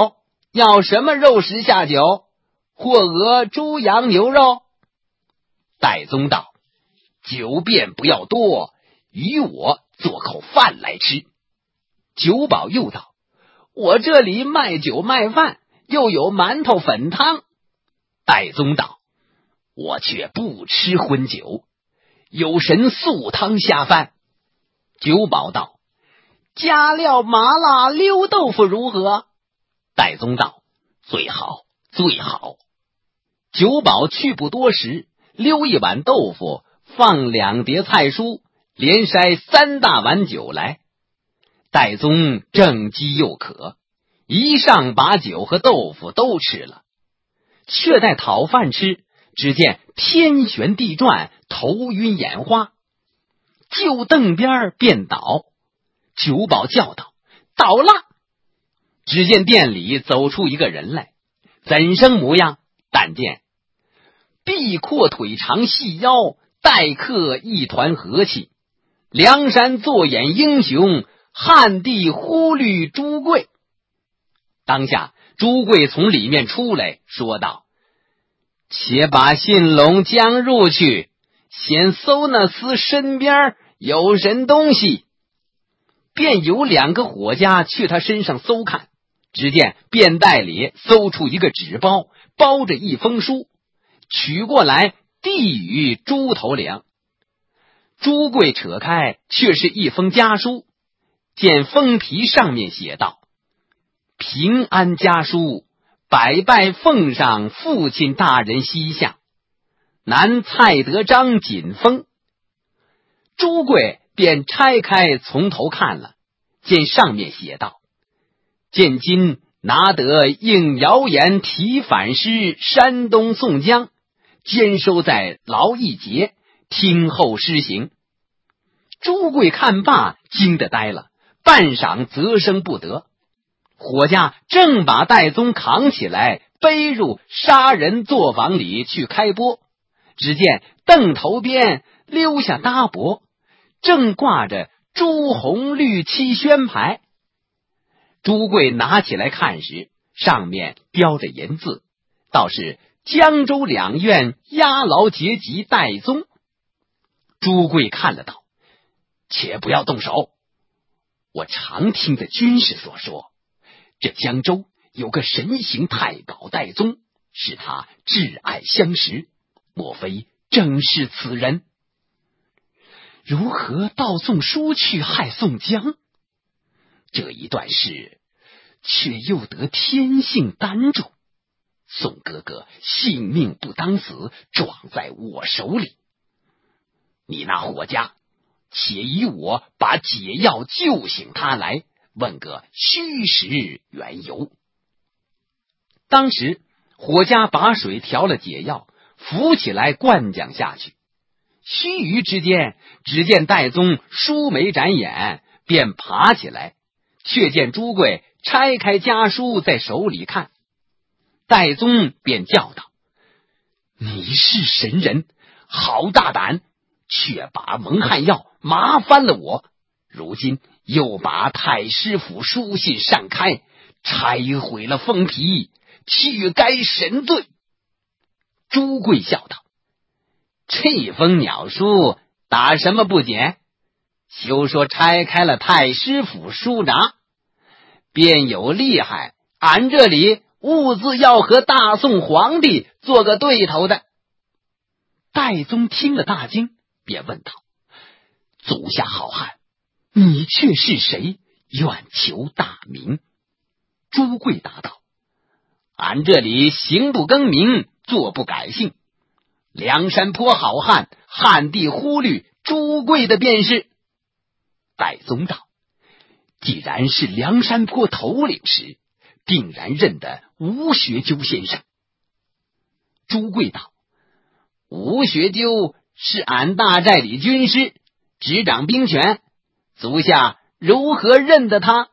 要什么肉食下酒？或鹅、猪、羊、牛肉？戴宗道：酒便不要多，与我做口饭来吃。酒保又道：我这里卖酒卖饭，又有馒头粉汤。戴宗道：我却不吃荤酒，有神素汤下饭。酒保道：加料麻辣溜豆腐如何？戴宗道：最好最好。酒保去不多时，溜一碗豆腐，放2碟菜蔬，连筛3大碗酒来。戴宗正饥又渴，一上把酒和豆腐都吃了，却待讨饭吃，只见天旋地转，头晕眼花，就凳边便倒。酒保叫道：倒了！只见店里走出一个人来，怎生模样？但见臂阔腿长细腰，待客一团和气，梁山坐眼英雄，汉地忽律朱贵。当下朱贵从里面出来，说道：且把信笼将入去，先搜那厮身边有人东西。便有2个伙家去他身上搜看，只见便袋里搜出一个纸包，包着一封书，取过来递与朱头领。朱贵扯开，却是一封家书，见封皮上面写道：平安家书，百拜奉上父亲大人膝下，南蔡德章锦封。朱贵便拆开从头看了，见上面写道：现今拿得应谣言提反师山东宋江，监收在劳役节，听候施行。朱贵看罢，惊得呆了，半晌啧声不得。伙家正把戴宗扛起来，背入杀人作坊里去开播，只见凳头边溜下搭脖，正挂着朱红绿漆宣牌。朱贵拿起来看时，上面标着银字，倒是江州2院押牢节级戴宗。朱贵看了道：且不要动手，我常听的军士所说，这江州有个神行太保戴宗，是他挚爱相识，莫非正是此人？如何盗宋书去害宋江？这一段事却又得天性单重，宋哥哥性命不当死，撞在我手里。你那伙家且以我把解药救醒他来，问个虚实缘由。当时伙家把水调了解药，浮起来灌将下去。须臾之间，只见戴宗舒眉展眼，便爬起来，却见朱贵拆开家书在手里看。戴宗便叫道：你是神人，好大胆，却把蒙汗药麻翻了我，如今又把太师府书信擅开，拆毁了封皮，去该神罪。朱贵笑道：这封鸟书打什么不检？休说拆开了太师府书闸，便有厉害，俺这里兀自要和大宋皇帝做个对头的。戴宗听了大惊，便问道：足下好汉，你却是谁？愿求大名。朱贵答道：俺这里行不更名，坐不改姓，梁山坡好汉，汉地忽律朱贵的便是。戴宗道：既然是梁山坡头领时，定然认得吴学究先生。朱贵道：吴学究是俺大寨里军师，执掌兵权，足下如何认得他？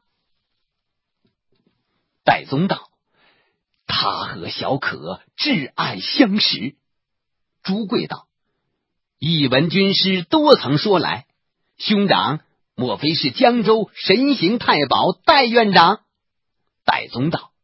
戴宗道：他和小可挚爱相识。朱贵道：一闻军师多曾说来，兄长莫非是江州神行太保戴院长？戴宗道：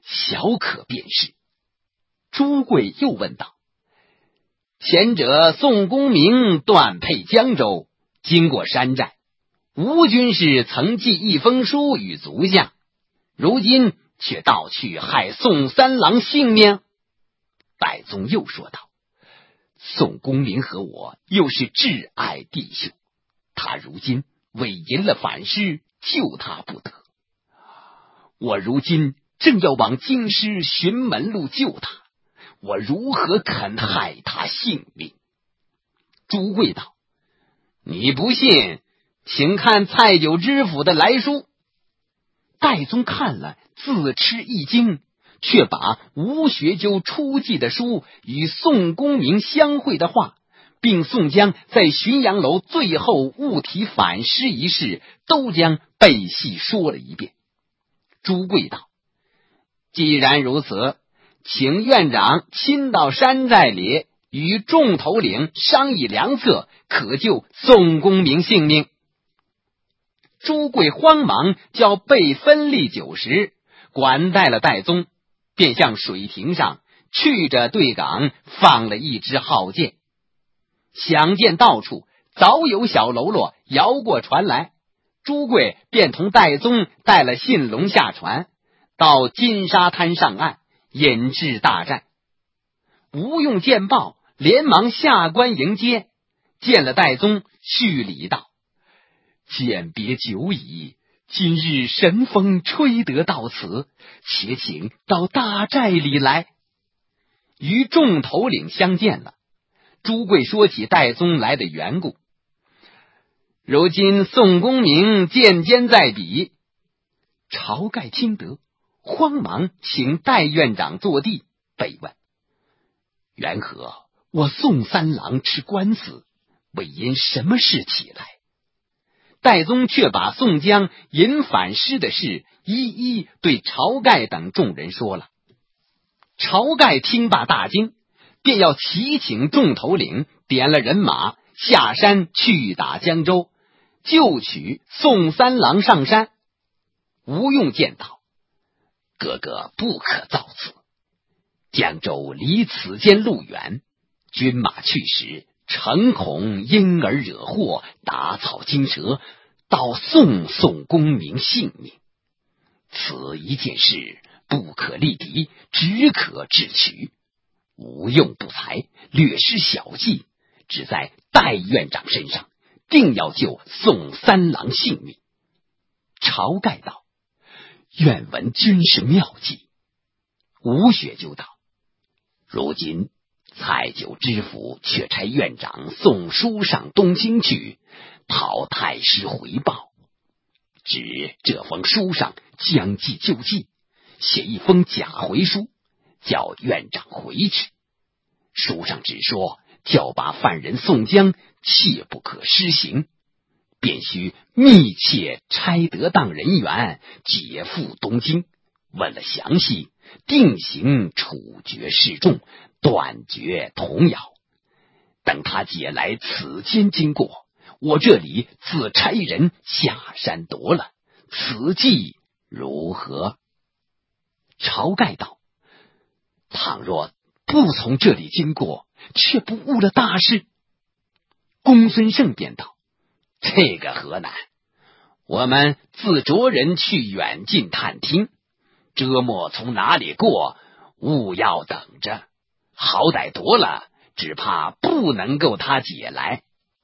小可便是。朱贵又问道：前者宋公明断配江州，经过山寨，吴军士曾寄一封书与族相，如今却盗去害宋三郎性命。戴宗又说道：宋公明和我又是挚爱弟兄，他如今为淫了反师，救他不得。我如今正要往京师寻门路救他，我如何肯害他性命？朱贵道：你不信，请看蔡九知府的来书。戴宗看了，自吃一惊，却把吴学究出祭的书与宋公明相会的话，并宋江在浔阳楼最后误提反诗一事，都将背细说了一遍。朱贵道：既然如此，请院长亲到山寨里，与众头领商议良策，可救宋公明性命。朱贵慌忙叫备分力酒食，管带了戴宗，便向水亭上去着对岗放了一支号箭。想见到处早有小喽啰摇过船来，朱贵便同戴宗带了信龙下船，到金沙滩上岸，引至大寨。吴用见报，连忙下关迎接，见了戴宗，叙礼道：饯别久矣，今日神风吹得到此，且请到大寨里来。与众头领相见了，朱贵说起戴宗来的缘故。如今宋公明渐渐在彼，晁盖听得，慌忙请戴院长坐地，备问：缘何我宋三郎吃官司，为因什么事起来？戴宗却把宋江引反诗的事一一对晁盖等众人说了。晁盖听罢大惊，便要齐请众头领，点了人马下山去打江州，就取宋三郎上山。吴用见道：哥哥不可造次，江州离此间路远，军马去时，诚恐因而惹祸，打草惊蛇，到宋公明性命。此一件事不可力敌，只可智取。无用不才，略施小计，只在戴院长身上，定要救宋三郎性命。晁盖道：愿闻军事妙计。吴学究道：如今蔡九知府却差院长送书上东京去，讨太师回报。指这封书上将计就计，写一封假回书，叫院长回去。书上只说叫把犯人宋江切不可施行，便须密切差得当人员，解赴东京，问了详细，定刑处决示众，断绝童谣。等他解来此间经过，我这里自差人下山夺了，此计如何？晁盖道：倘若不从这里经过，却不误了大事。公孙胜便道：这个何难？我们自着人去远近探听，遮莫从哪里过，务要等着，好歹夺了，只怕不能够他解来。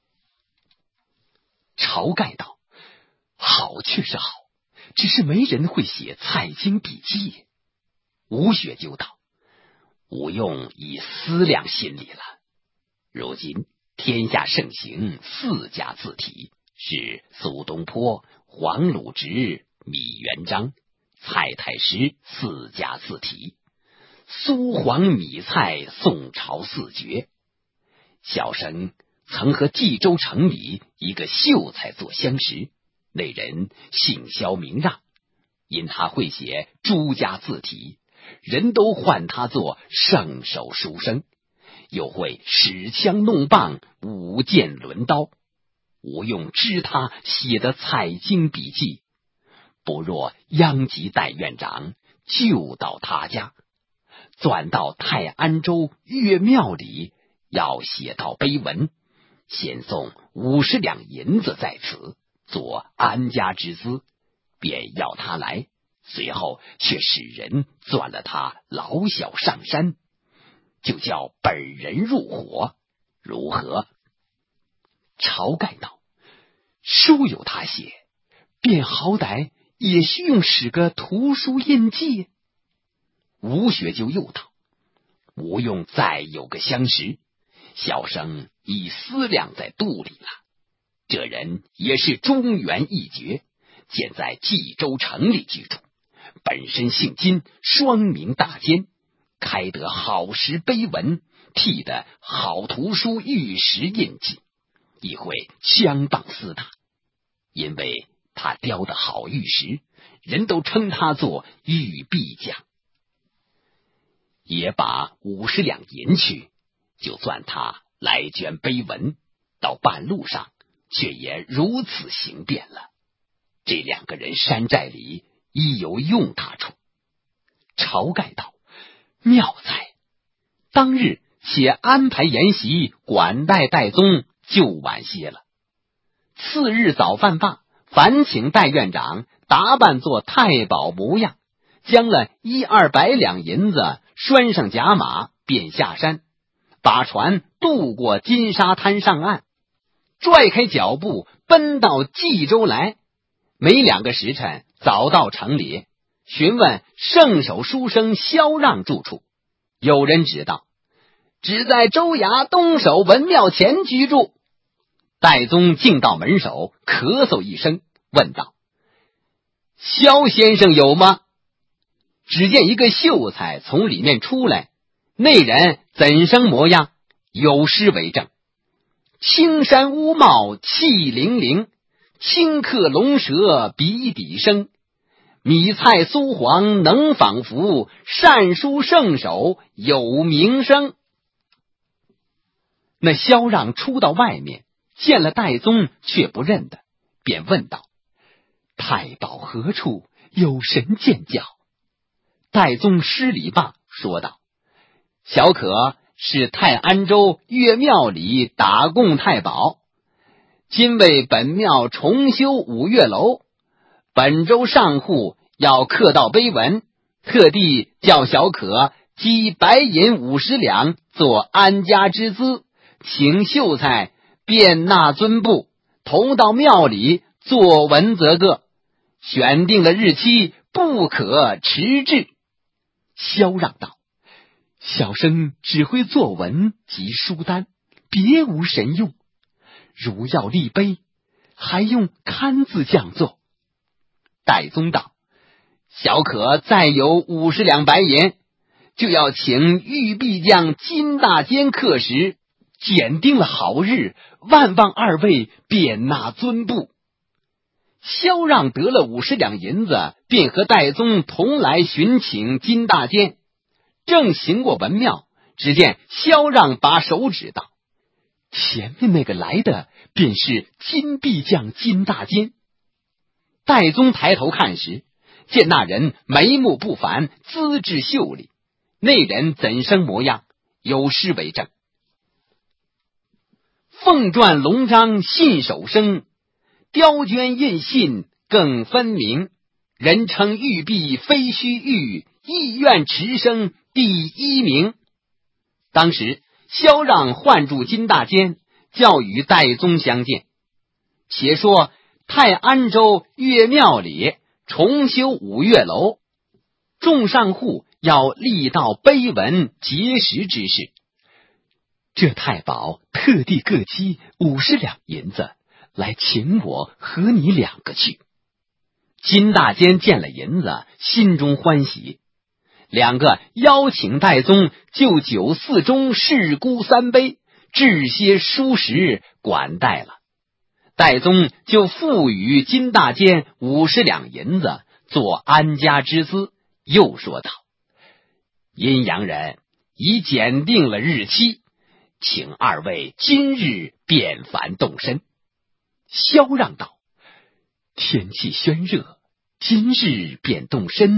晁盖道：好却是好，只是没人会写蔡京笔记。吴学究道：吴用已思量心里了。如今天下盛行4家字体，是苏东坡、黄鲁直、米元璋、蔡太师4家字体，苏黄米蔡宋朝4绝。小生曾和冀州城里一个秀才做相识，那人姓萧名让，因他会写诸家字体，人都唤他做圣手书生，又会使枪弄棒，舞剑抡刀。吴用知他写的蔡京笔记，不若央及戴院长， 就到他家，转到泰安州岳庙里，要写道碑文，先送50两银子在此，做安家之资，便要他来。随后却使人转了他老小上山，就叫本人入伙，如何？晁盖道：书有他写，便好歹也需用使个图书印记。吴学究又道：吴用再有个相识，小生已思量在肚里了。这人也是中原一绝，现在冀州城里居住，本身姓金，双名大坚，开得好石碑文，替得好图书玉石印记，亦会枪棒厮打。因为他雕的好玉石，人都称他做玉璧匠。也把50两银去，就算他来卷碑文，到半路上却也如此行变了。这2个人山寨里亦有用他处。晁盖道：妙哉！当日且安排筵席管待戴宗，就晚些了。次日早饭罢，烦请戴院长打扮作太保模样，将了100-200两银子拴上甲马，便下山，把船渡过金沙滩上岸，拽开脚步奔到冀州来。没2个时辰，早到城里，询问圣手书生萧让住处。有人知道，只在州衙东首文庙前居住。戴宗径到门首，咳嗽一声，问道：萧先生有吗？只见一个秀才从里面出来，那人怎生模样？有诗为证：青山乌帽气凌凌，顷刻龙蛇鼻底生。米菜酥黄能仿佛，善书圣手有名声。那萧让出到外面，见了戴宗，却不认得，便问道：太保何处？有神见教。戴宗施礼罢，说道：小可是泰安州岳庙里打供太保，今为本庙重修5岳楼，本州上户要刻道碑文，特地叫小可积白银50两做安家之资，请秀才便纳尊部，同到庙里作文则个，选定了日期，不可迟滞。萧让道：小生只会作文及书单，别无神用，如要立碑，还用刊字匠作。戴宗道：小可再有50两白银，就要请玉璧匠金大坚刻石，检定了好日，万望二位便纳尊部。萧让得了50两银子，便和戴宗同来寻请金大坚。正行过文庙，只见萧让把手指道：前面那个来的便是金璧匠金大坚。戴宗抬头看时，见那人眉目不凡，资质秀丽。那人怎生模样？有诗为证：凤篆龙章信手生，雕镌印信更分明。人称玉璧非虚玉，意愿持生第1名。当时萧让唤住金大坚，叫与戴宗相见。且说泰安州岳庙里重修5岳楼，众上户要立道碑文结实之事。这太保特地各积50两银子，来请我和你2个去。金大坚见了银子，心中欢喜，2个邀请戴宗就酒4盅，事姑3杯，置些书食管待了。戴宗就付与金大坚50两银子，做安家之资。又说道：阴阳人已检定了日期，请2位今日便凡动身。萧让道：天气宣热，今日便动身，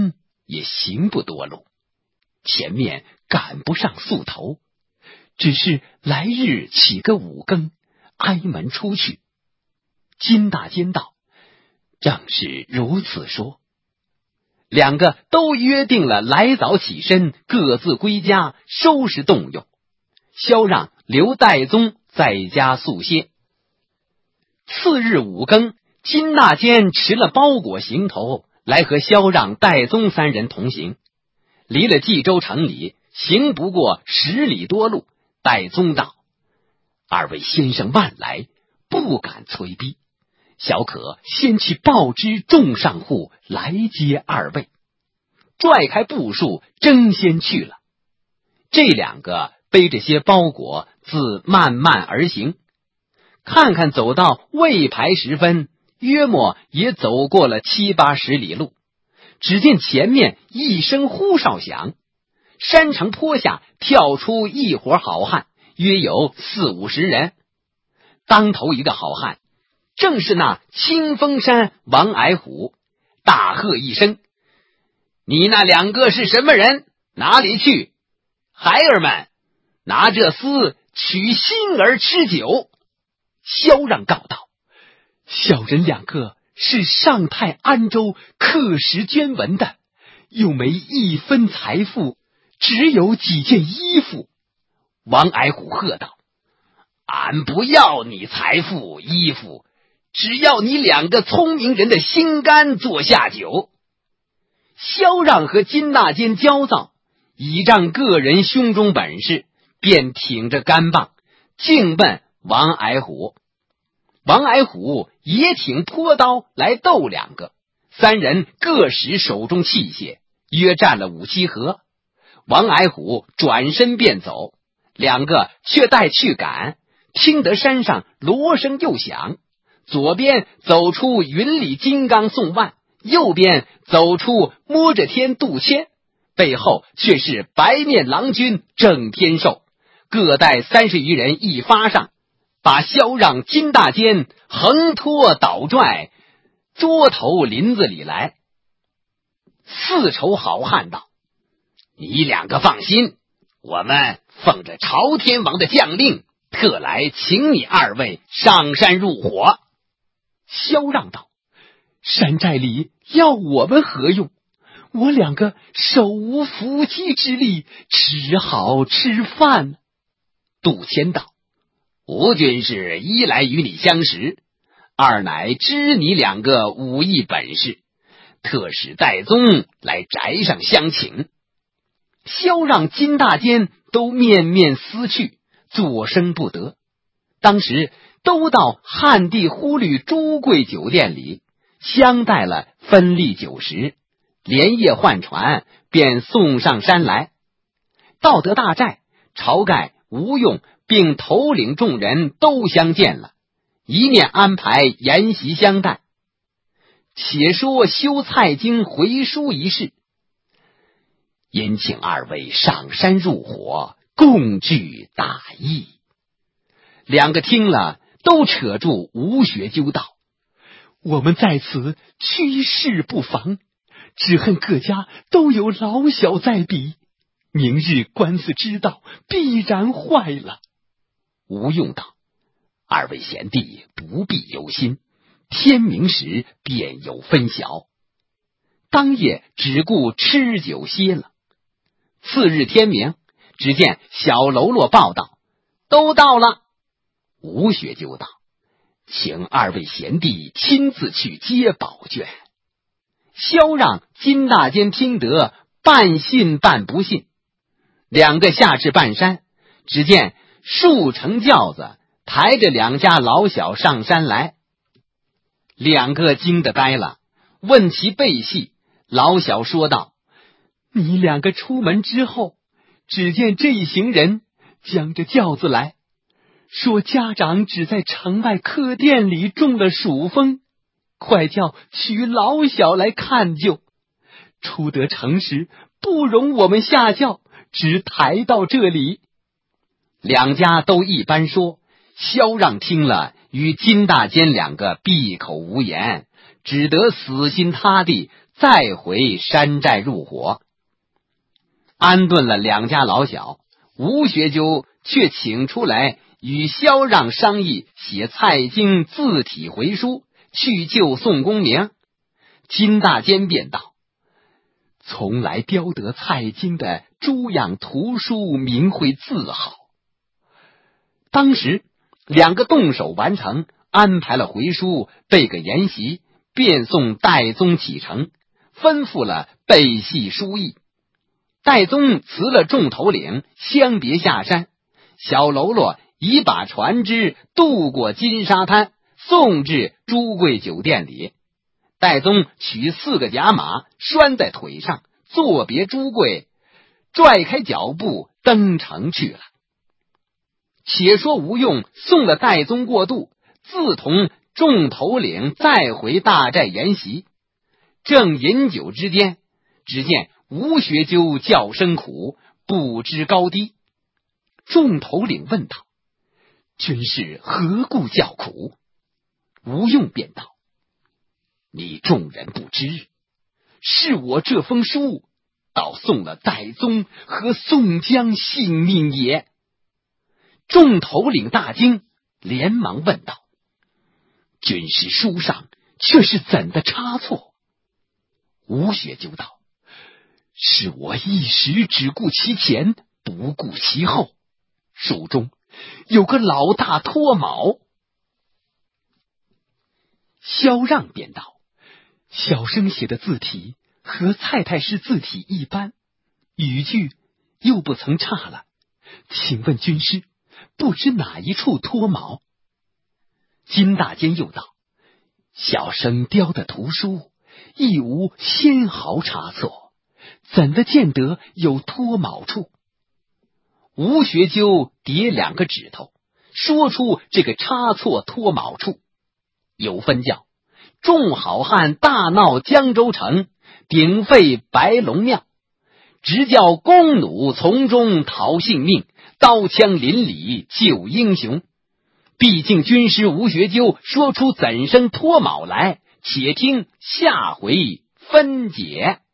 也行不多路，前面赶不上宿头，只是来日起个5更，挨门出去。金大坚道：正是如此说。两个都约定了来早起身，各自归家收拾动用。萧让留戴宗在家宿歇。次日5更，金大坚持了包裹行头，来和萧让、戴宗3人同行。离了冀州城里，行不过10里多路。戴宗道：二位先生慢来，不敢催逼，小可先去报知众上户来接二位。拽开步数，争先去了。这两个背着些包裹，自慢慢而行。看看走到未排时分，约莫也走过了7、80里路。只见前面一声呼哨响，山城坡下跳出一伙好汉，约有40、50人。当头一个好汉，正是那清风山王矮虎，大喝一声：你那2个是什么人？哪里去？孩儿们，拿这厮取心儿吃酒。萧让告道：小人2个是上太安州刻石捐文的，又没1分财富，只有几件衣服。王矮虎喝道：俺不要你财富衣服，只要你2个聪明人的心肝做下酒。萧让和金大坚焦躁，倚仗个人胸中本事，便挺着杆棒径奔王矮虎。王矮虎也挺坡刀来斗2个，3人各使手中器械，约战了5、7合。王矮虎转身便走，2个却待去赶，听得山上锣声又响，左边走出云里金刚宋万，右边走出摸着天杜迁，背后却是白面郎君郑天寿，各带30余人一发上，把萧让、金大坚横拖倒拽，捉头林子里来。4筹好汉道：你2个放心，我们奉着朝天王的将令，特来请你2位上山入伙。萧让道：山寨里要我们何用？我2个手无缚鸡之力，只好吃饭。杜迁道：吴军士一来与你相识，二乃知你2个武艺本事，特使戴宗来宅上相请。萧让、金大坚都面面思去，作声不得。当时都到汉地忽律朱贵酒店里相待了分例酒食，连夜换船，便送上山来。到得大寨，晁盖、吴用并头领众人都相见了，一面安排筵席相待。且说修蔡京回书一事，殷请2位上山入伙，共聚大义。2个听了，都扯住吴学究道：我们在此趋势不防，只恨各家都有老小在彼，明日官司知道，必然坏了。吴用道：2位贤弟不必忧心，天明时便有分晓。当夜只顾吃酒歇了。次日天明，只见小喽啰报道：都到了。吴学究道：请2位贤弟亲自去接宝卷。萧让、金大坚听得，半信半不信。2个下至半山，只见数乘轿子抬着2家老小上山来。2个惊得呆了，问其背细，老小说道：你2个出门之后，只见这一行人将着轿子来，说家长只在城外客店里中了暑风，快叫取老小来看救。出得城时，不容我们下轿，只抬到这里。2家都一般说，萧让听了，与金大坚2个闭口无言，只得死心塌地再回山寨入伙。安顿了两家老小，吴学究却请出来与萧让商议写蔡京字体回书，去救宋公明。金大坚便道：从来雕得蔡京的猪养图书名讳字好。当时两个动手完成，安排了回书，备个筵席，便送戴宗启程，吩咐了背系书役。戴宗辞了众头领，相别下山。小喽啰已把船只渡过金沙滩，送至朱贵酒店里。戴宗取4个甲马拴在腿上，作别朱贵，拽开脚步登城去了。且说吴用送了戴宗过渡，自同众头领再回大寨筵席。正饮酒之间，只见吴学究叫声苦，不知高低。众头领问道：军士何故叫苦？吴用便道：你众人不知，是我这封书倒送了戴宗和宋江性命也。众头领大惊，连忙问道：军师书上却是怎的差错？吴学究道：是我一时只顾其前，不顾其后，书中有个老大脱卯。萧让便道：小生写的字体和蔡太师字体一般，语句又不曾差了，请问军师，不知哪一处脱卯？金大坚又道：小生雕的图书亦无纤毫差错，怎的见得有脱卯处？吴学究叠2个指头，说出这个差错脱卯处。有分教：众好汉大闹江州城，鼎沸白龙庙，直叫弓弩从中逃性命，刀枪林里救英雄。毕竟军师吴学究说出怎生脱卯来，且听下回分解。